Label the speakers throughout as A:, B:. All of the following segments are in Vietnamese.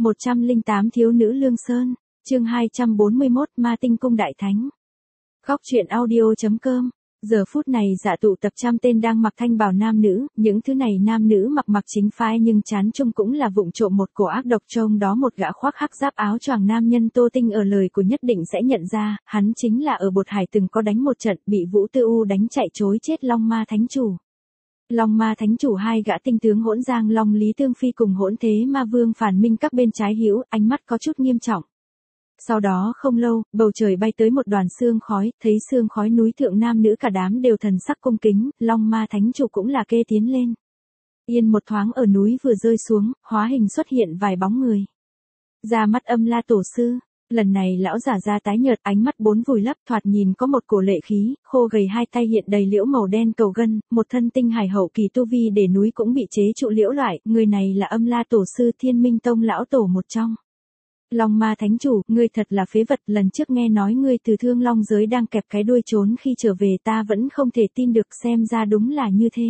A: 108 Thiếu nữ Lương Sơn, chương 241 Ma Tinh Cung Đại Thánh. Góc truyện audio.com. Giờ phút này dạ tụ tập trăm tên đang mặc thanh bào nam nữ, những thứ này nam nữ mặc chính phái nhưng chán chung cũng là vụng trộm một cổ ác độc, trông đó một gã khoác hắc giáp áo choàng nam nhân Tô Tinh ở lời của nhất định sẽ nhận ra, hắn chính là ở Bột Hải từng có đánh một trận bị Vũ Tư U đánh chạy trối chết Long Ma Thánh Chủ. Long Ma Thánh Chủ hai gã tinh tướng Hỗn Giang Long Lý Tương Phi cùng Hỗn Thế Ma Vương Phản Minh các bên trái hữu, ánh mắt có chút nghiêm trọng. Sau đó không lâu, bầu trời bay tới một đoàn sương khói, thấy sương khói núi thượng nam nữ cả đám đều thần sắc cung kính, Long Ma Thánh Chủ cũng là kê tiến lên. Yên một thoáng ở núi vừa rơi xuống, hóa hình xuất hiện vài bóng người. Ra mắt Âm La Tổ Sư, lần này lão giả ra tái nhợt, ánh mắt bốn vùi lấp, thoạt nhìn có một cổ lệ khí, khô gầy, hai tay hiện đầy liễu màu đen cầu gân, một thân tinh hải hậu kỳ tu vi để núi cũng bị chế trụ liễu loại, người này là Âm La Tổ Sư Thiên Minh Tông lão tổ một trong. Long Ma Thánh Chủ, ngươi thật là phế vật, lần trước nghe nói ngươi từ Thương Long giới đang kẹp cái đuôi trốn khi trở về ta vẫn không thể tin được, xem ra đúng là như thế.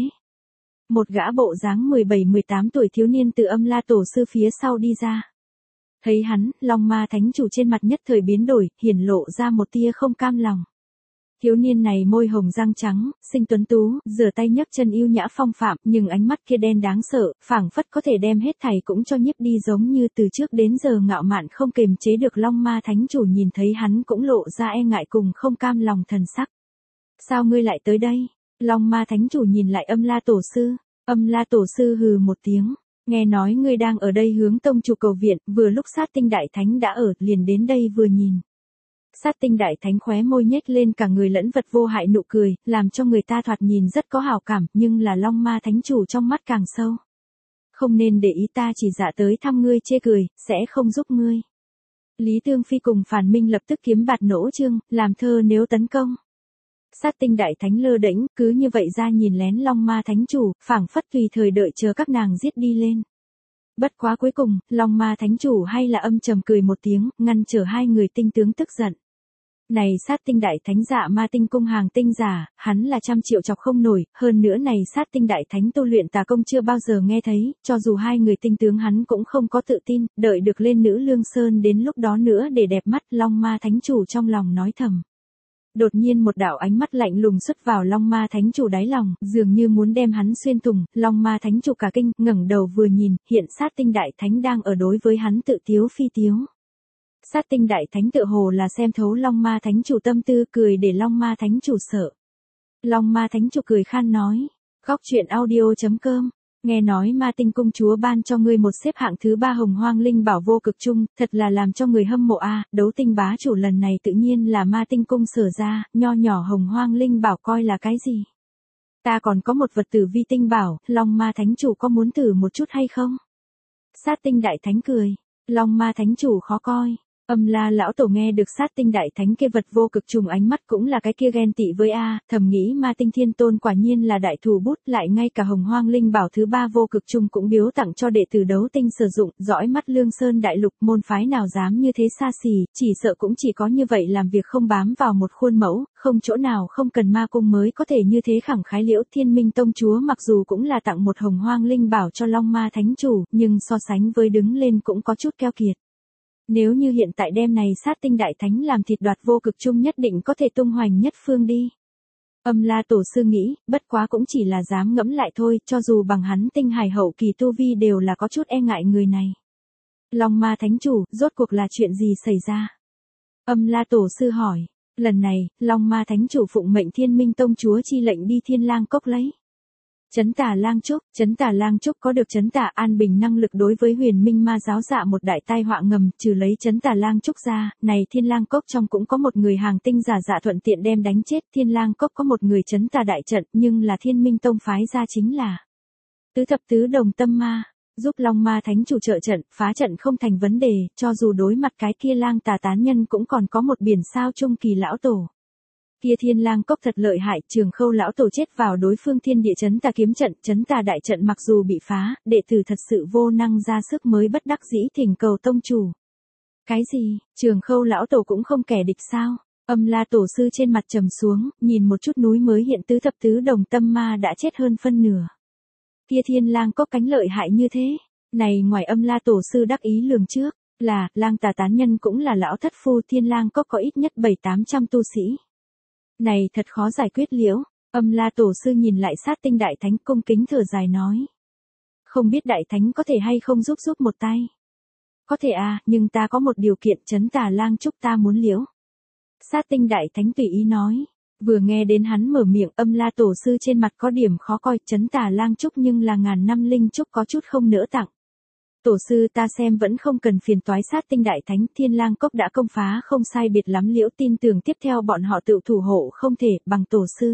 A: Một gã bộ dáng 17-18 tuổi thiếu niên từ Âm La Tổ Sư phía sau đi ra. Thấy hắn, Long Ma Thánh Chủ trên mặt nhất thời biến đổi, hiển lộ ra một tia không cam lòng. Thiếu niên này môi hồng răng trắng, xinh tuấn tú, rửa tay nhấc chân yêu nhã phong phạm, nhưng ánh mắt kia đen đáng sợ, phảng phất có thể đem hết thảy cũng cho nhiếp đi, giống như từ trước đến giờ ngạo mạn không kềm chế được. Long Ma Thánh Chủ nhìn thấy hắn cũng lộ ra e ngại cùng không cam lòng thần sắc. Sao ngươi lại tới đây? Long Ma Thánh Chủ nhìn lại Âm La Tổ Sư. Âm La Tổ Sư hừ một tiếng. Nghe nói ngươi đang ở đây hướng tông chủ cầu viện, vừa lúc Sát Tinh Đại Thánh đã ở, liền đến đây vừa nhìn. Sát Tinh Đại Thánh khóe môi nhếch lên cả người lẫn vật vô hại nụ cười, làm cho người ta thoạt nhìn rất có hảo cảm, nhưng là Long Ma Thánh Chủ trong mắt càng sâu. Không nên để ý, ta chỉ dạ tới thăm ngươi chê cười, sẽ không giúp ngươi. Lý Tương Phi cùng Phản Minh lập tức kiếm bạt nỗ trương, làm thơ nếu tấn công. Sát Tinh Đại Thánh lơ đễnh, cứ như vậy ra nhìn lén Long Ma Thánh Chủ, phảng phất tùy thời đợi chờ các nàng giết đi lên. Bất quá cuối cùng, Long Ma Thánh Chủ hay là âm trầm cười một tiếng, ngăn trở hai người tinh tướng tức giận. Này Sát Tinh Đại Thánh dạ Ma Tinh Cung hàng tinh giả, hắn là trăm triệu chọc không nổi, hơn nữa này Sát Tinh Đại Thánh tu luyện tà công chưa bao giờ nghe thấy, cho dù hai người tinh tướng hắn cũng không có tự tin, đợi được lên nữ Lương Sơn đến lúc đó nữa để đẹp mắt. Long Ma Thánh Chủ trong lòng nói thầm. Đột nhiên một đạo ánh mắt lạnh lùng xuất vào Long Ma Thánh Chủ đáy lòng, dường như muốn đem hắn xuyên thủng. Long Ma Thánh Chủ cả kinh, ngẩng đầu vừa nhìn, hiện Sát Tinh Đại Thánh đang ở đối với hắn tự tiếu phi tiếu. Sát Tinh Đại Thánh tựa hồ là xem thấu Long Ma Thánh Chủ tâm tư, cười để Long Ma Thánh Chủ sợ. Long Ma Thánh Chủ cười khan nói, góc truyện audio.com. Nghe nói Ma Tinh Cung Chúa ban cho ngươi một xếp hạng thứ 3 Hồng Hoang Linh Bảo vô cực chung, thật là làm cho người hâm mộ a. Đấu Tinh bá chủ lần này tự nhiên là Ma Tinh Cung sở ra, nho nhỏ Hồng Hoang Linh Bảo coi là cái gì? Ta còn có một vật tử vi tinh bảo, Long Ma Thánh Chủ có muốn thử một chút hay không? Sát Tinh Đại Thánh cười, Long Ma Thánh Chủ khó coi. Âm La lão tổ nghe được Sát Tinh Đại Thánh kia vật vô cực trùng, ánh mắt cũng là cái kia ghen tị với a, thầm nghĩ Ma Tinh Thiên Tôn quả nhiên là đại thủ bút, lại ngay cả Hồng Hoang Linh Bảo thứ 3 vô cực trùng cũng biếu tặng cho đệ tử Đấu Tinh sử dụng, dõi mắt Lương Sơn đại lục, môn phái nào dám như thế xa xỉ, chỉ sợ cũng chỉ có như vậy làm việc không bám vào một khuôn mẫu, không chỗ nào không cần ma cung mới có thể như thế khẳng khái. Liễu Thiên Minh Tông Chúa mặc dù cũng là tặng một Hồng Hoang Linh Bảo cho Long Ma Thánh Chủ, nhưng so sánh với đứng lên cũng có chút keo kiệt. Nếu như hiện tại đêm này Sát Tinh Đại Thánh làm thịt đoạt vô cực chung nhất định có thể tung hoành nhất phương đi. Âm La Tổ Sư nghĩ, bất quá cũng chỉ là dám ngẫm lại thôi, cho dù bằng hắn tinh hải hậu kỳ tu vi đều là có chút e ngại người này. Long Ma Thánh Chủ, rốt cuộc là chuyện gì xảy ra? Âm La Tổ Sư hỏi, lần này, Long Ma Thánh Chủ phụng mệnh Thiên Minh Tông Chúa chi lệnh đi Thiên Lang Cốc lấy Chấn Tà Lang Trúc có được Chấn Tà An Bình năng lực, đối với Huyền Minh Ma giáo dạ một đại tai họa ngầm, trừ lấy Chấn Tà Lang Trúc ra, này Thiên Lang Cốc trong cũng có một người hàng tinh giả dạ thuận tiện đem đánh chết. Thiên Lang Cốc có một người Chấn Tà đại trận, nhưng là Thiên Minh Tông phái ra chính là Tứ Thập Tứ Đồng Tâm Ma, giúp Long Ma Thánh Chủ trợ trận, phá trận không thành vấn đề, cho dù đối mặt cái kia lang tà tán nhân cũng còn có một biển sao trung kỳ lão tổ. Kia Thiên Lang Cốc thật lợi hại, Trường Khâu lão tổ chết vào đối phương Thiên Địa Chấn Tà kiếm trận, Chấn Tà đại trận mặc dù bị phá, đệ tử thật sự vô năng ra sức mới bất đắc dĩ thỉnh cầu tông chủ. Cái gì, Trường Khâu lão tổ cũng không kẻ địch sao? Âm La Tổ Sư trên mặt trầm xuống, nhìn một chút núi mới hiện Tứ Thập Tứ Đồng Tâm Ma đã chết hơn phân nửa. Kia Thiên Lang Cốc cánh lợi hại như thế, Này ngoài Âm La tổ sư đắc ý lường trước, là, Lang Tà tán nhân cũng là lão thất phu Thiên Lang Cốc có ít nhất 700-800 tu sĩ. Này thật khó giải quyết liễu, Âm La tổ sư nhìn lại Sát Tinh đại thánh cung kính thở dài nói. Không biết đại thánh có thể hay không giúp một tay. Có thể à, nhưng ta có một điều kiện Trấn Tà Lang Trúc ta muốn liễu. Sát Tinh đại thánh tùy ý nói. Vừa nghe đến hắn mở miệng Âm La tổ sư trên mặt có điểm khó coi Trấn Tà Lang Trúc nhưng là ngàn năm linh trúc có chút không nỡ tặng. Tổ sư ta xem vẫn không cần phiền toái Sát Tinh đại thánh Thiên Lang Cốc đã công phá không sai biệt lắm liễu tin tưởng tiếp theo bọn họ tự thủ hộ không thể bằng tổ sư.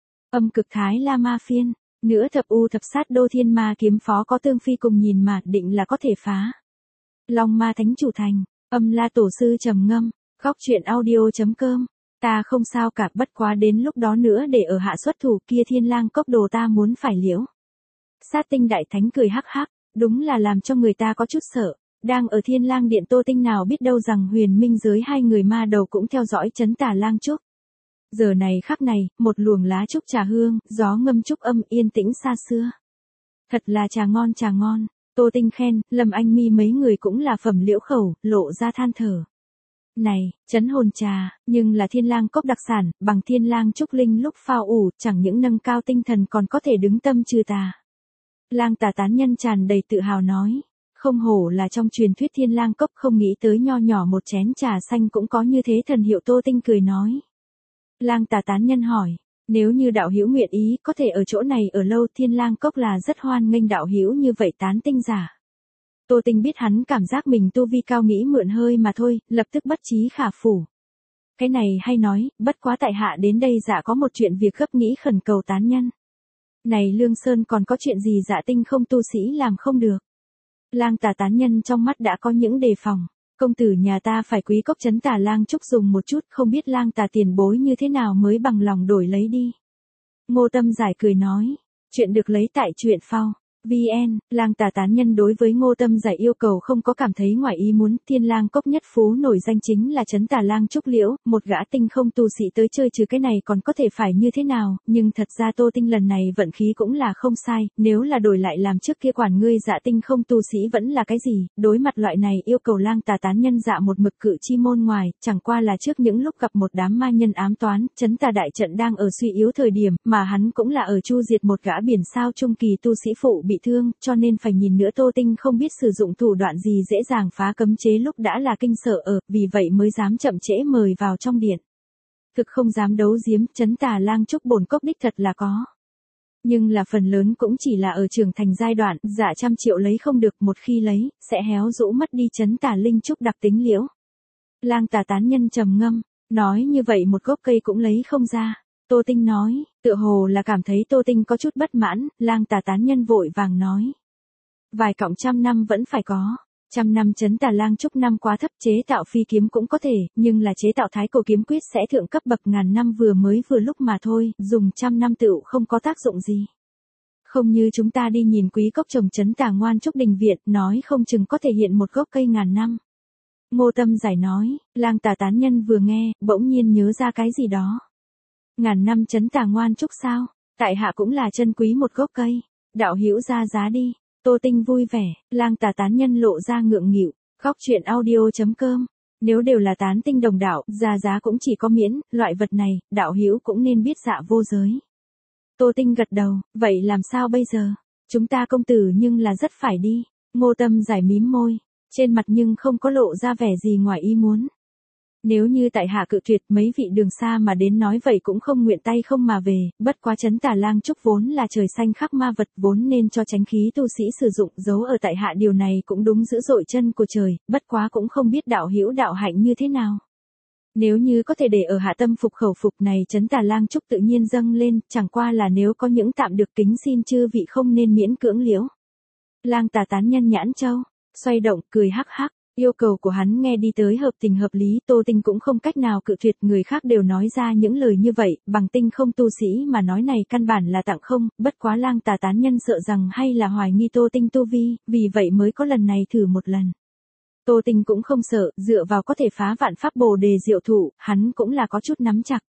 A: Âm Cực Thái La Ma Phiên, nữa thập u thập sát đô thiên ma kiếm phó có tương phi cùng nhìn mà định là có thể phá. Long Ma Thánh chủ thành, Âm La tổ sư trầm ngâm, góc truyện audio.com. Ta không sao cả bất quá đến lúc đó nữa để ở hạ xuất thủ kia Thiên Lang Cốc đồ ta muốn phải liễu. Sát Tinh đại thánh cười hắc hắc, đúng là làm cho người ta có chút sợ. Đang ở Thiên Lang điện Tô Tinh nào biết đâu rằng Huyền Minh giới hai người ma đầu cũng theo dõi Trấn Tà Lang Trúc. Giờ này khắc này, một luồng lá trúc trà hương, gió ngâm trúc âm yên tĩnh xa xưa. Thật là trà ngon. Tô Tinh khen, Lâm Anh Mi mấy người cũng là phẩm liễu khẩu, lộ ra than thở. Này, trấn hồn trà, nhưng là Thiên Lang Cốc đặc sản, bằng Thiên Lang Trúc linh lúc phao ủ, chẳng những nâng cao tinh thần còn có thể đứng tâm trừ tà. Lang Tà tán nhân tràn đầy tự hào nói, không hổ là trong truyền thuyết Thiên Lang Cốc không nghĩ tới nho nhỏ một chén trà xanh cũng có như thế thần hiệu Tô Tinh cười nói. Lang Tà tán nhân hỏi, nếu như đạo hữu nguyện ý có thể ở chỗ này ở lâu Thiên Lang Cốc là rất hoan nghênh đạo hữu như vậy tán tinh giả. Tô Tinh biết hắn cảm giác mình tu vi cao nghĩ mượn hơi mà thôi, lập tức bất trí khả phủ. Cái này hay nói, bất quá tại hạ đến đây dạ có một chuyện việc gấp nghĩ khẩn cầu tán nhân. Này Lương Sơn còn có chuyện gì dạ tinh không tu sĩ làm không được. Lang Tà tán nhân trong mắt đã có những đề phòng. Công tử nhà ta phải quý cốc Trấn Tà Lang Trúc dùng một chút không biết Lang Tà tiền bối như thế nào mới bằng lòng đổi lấy đi. Ngô Tâm Giải cười nói, chuyện được lấy tại truyện phao. VN, Lang Tà tán nhân đối với Ngô Tâm Giải yêu cầu không có cảm thấy ngoài ý muốn, Thiên Lang Cốc nhất phú nổi danh chính là Trấn Tà Lang Trúc liễu, một gã tinh không tu sĩ tới chơi trừ cái này còn có thể phải như thế nào, nhưng thật ra Tô Tinh lần này vận khí cũng là không sai, nếu là đổi lại làm trước kia quản ngươi dạ tinh không tu sĩ vẫn là cái gì, đối mặt loại này yêu cầu Lang Tà tán nhân dạ một mực cự chi môn ngoài, chẳng qua là trước những lúc gặp một đám ma nhân ám toán, Trấn Tà đại trận đang ở suy yếu thời điểm, mà hắn cũng là ở chu diệt một gã biển sao trung kỳ tu sĩ phụ bị thương, cho nên phải nhìn nữa Tô Tinh không biết sử dụng thủ đoạn gì dễ dàng phá cấm chế lúc đã là kinh sợ ở, vì vậy mới dám chậm trễ mời vào trong điện. Thực không dám đấu giếm, Trấn Tà Lang Trúc bổn cốc đích thật là có. Nhưng là phần lớn cũng chỉ là ở trưởng thành giai đoạn, dạ 100 triệu lấy không được, một khi lấy, sẽ héo rũ mất đi Trấn Tà Linh Trúc đặc tính liễu. Lang Tà tán nhân trầm ngâm, nói như vậy một gốc cây cũng lấy không ra. Tô Tinh nói, tựa hồ là cảm thấy Tô Tinh có chút bất mãn, Lang Tà tán nhân vội vàng nói. Vài cọng 100 năm vẫn phải có. 100 năm Trấn Tà Lang Trúc năm quá thấp chế tạo phi kiếm cũng có thể, nhưng là chế tạo thái cổ kiếm quyết sẽ thượng cấp bậc ngàn năm vừa lúc mà thôi, dùng 100 năm tựu không có tác dụng gì. Không như chúng ta đi nhìn quý cốc trồng Trấn Tà Ngoan Trúc đình viện, nói không chừng có thể hiện một gốc cây ngàn năm. Ngô Tâm Giải nói, Lang Tà tán nhân vừa nghe, bỗng nhiên nhớ ra cái gì đó. Ngàn năm Trấn Tà Ngoan Trúc sao? Tại hạ cũng là chân quý một gốc cây. Đạo hữu ra giá đi. Tô Tinh vui vẻ, Lang Tà tán nhân lộ ra ngượng nghịu. Góc truyện audio.com. Nếu đều là tán tinh đồng đạo, ra giá cũng chỉ có miễn, loại vật này, đạo hữu cũng nên biết dạ vô giới. Tô Tinh gật đầu, vậy làm sao bây giờ? Chúng ta công tử nhưng là rất phải đi. Ngô Tâm Giải mím môi, trên mặt nhưng không có lộ ra vẻ gì ngoài ý muốn. Nếu như tại hạ cự tuyệt mấy vị đường xa mà đến nói vậy cũng không nguyện tay không mà về, bất quá Trấn Tà Lang Trúc vốn là trời xanh khắc ma vật vốn nên cho tránh khí tu sĩ sử dụng, giấu ở tại hạ điều này cũng đúng dữ dội chân của trời, bất quá cũng không biết đạo hữu đạo hạnh như thế nào. Nếu như có thể để ở hạ tâm phục khẩu phục này Trấn Tà Lang Trúc tự nhiên dâng lên, chẳng qua là nếu có những tạm được kính xin chư vị không nên miễn cưỡng liễu. Lang Tà tán nhân nhãn châu, xoay động, cười hắc hắc. Yêu cầu của hắn nghe đi tới hợp tình hợp lý, Tô Tinh cũng không cách nào cự tuyệt, người khác đều nói ra những lời như vậy, bằng tinh không tu sĩ mà nói này căn bản là tặng không, bất quá Lang Tà tán nhân sợ rằng hay là hoài nghi Tô Tinh tu vi, vì vậy mới có lần này thử một lần. Tô Tinh cũng không sợ, dựa vào có thể phá vạn pháp Bồ Đề diệu thủ, hắn cũng là có chút nắm chặt.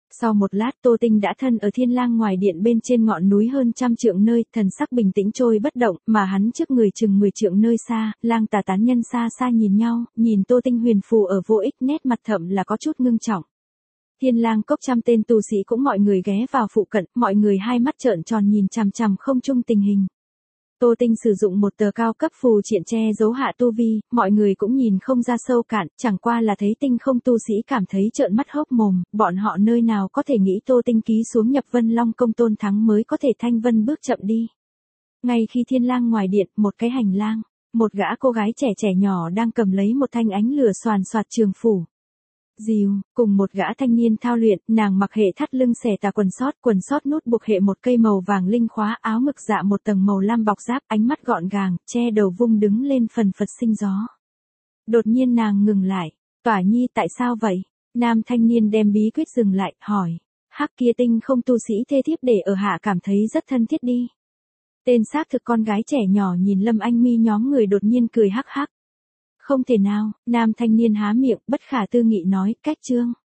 A: Sau một lát Tô Tinh đã thân ở Thiên Lang ngoài điện bên trên ngọn núi hơn 100 trượng nơi, thần sắc bình tĩnh trôi bất động, mà hắn trước người chừng 10 trượng nơi xa, Lang Tà tán nhân xa xa nhìn nhau, nhìn Tô Tinh huyền phù ở vô ích, nét mặt thậm là có chút ngưng trọng. Thiên Lang cốc 100 tên tu sĩ cũng mọi người ghé vào phụ cận, mọi người hai mắt trợn tròn nhìn chằm chằm không trung tình hình. Tô Tinh sử dụng một tờ cao cấp phù triện che giấu hạ tu vi, mọi người cũng nhìn không ra sâu cạn, chẳng qua là thấy Tinh không tu sĩ cảm thấy trợn mắt hốc mồm, bọn họ nơi nào có thể nghĩ Tô Tinh ký xuống nhập Vân Long công tôn thắng mới có thể thanh vân bước chậm đi. Ngay khi Thiên Lang ngoài điện, một cái hành lang, một gã cô gái trẻ trẻ nhỏ đang cầm lấy một thanh ánh lửa xoàn xoạt trường phủ. Dìu, cùng một gã thanh niên thao luyện, nàng mặc hệ thắt lưng xẻ tà quần sót nút buộc hệ một cây màu vàng linh khóa, áo ngực dạ một tầng màu lam bọc giáp, ánh mắt gọn gàng, che đầu vung đứng lên phần phật sinh gió. Đột nhiên nàng ngừng lại, Tỏa Nhi tại sao vậy? Nam thanh niên đem bí quyết dừng lại, hỏi. Hắc kia Tinh không tu sĩ thê thiếp để ở hạ cảm thấy rất thân thiết đi. Tên xác thực con gái trẻ nhỏ nhìn Lâm Anh Mi nhóm người đột nhiên cười hắc hắc. Không thể nào, nam thanh niên há miệng, bất khả tư nghị nói, cách chương.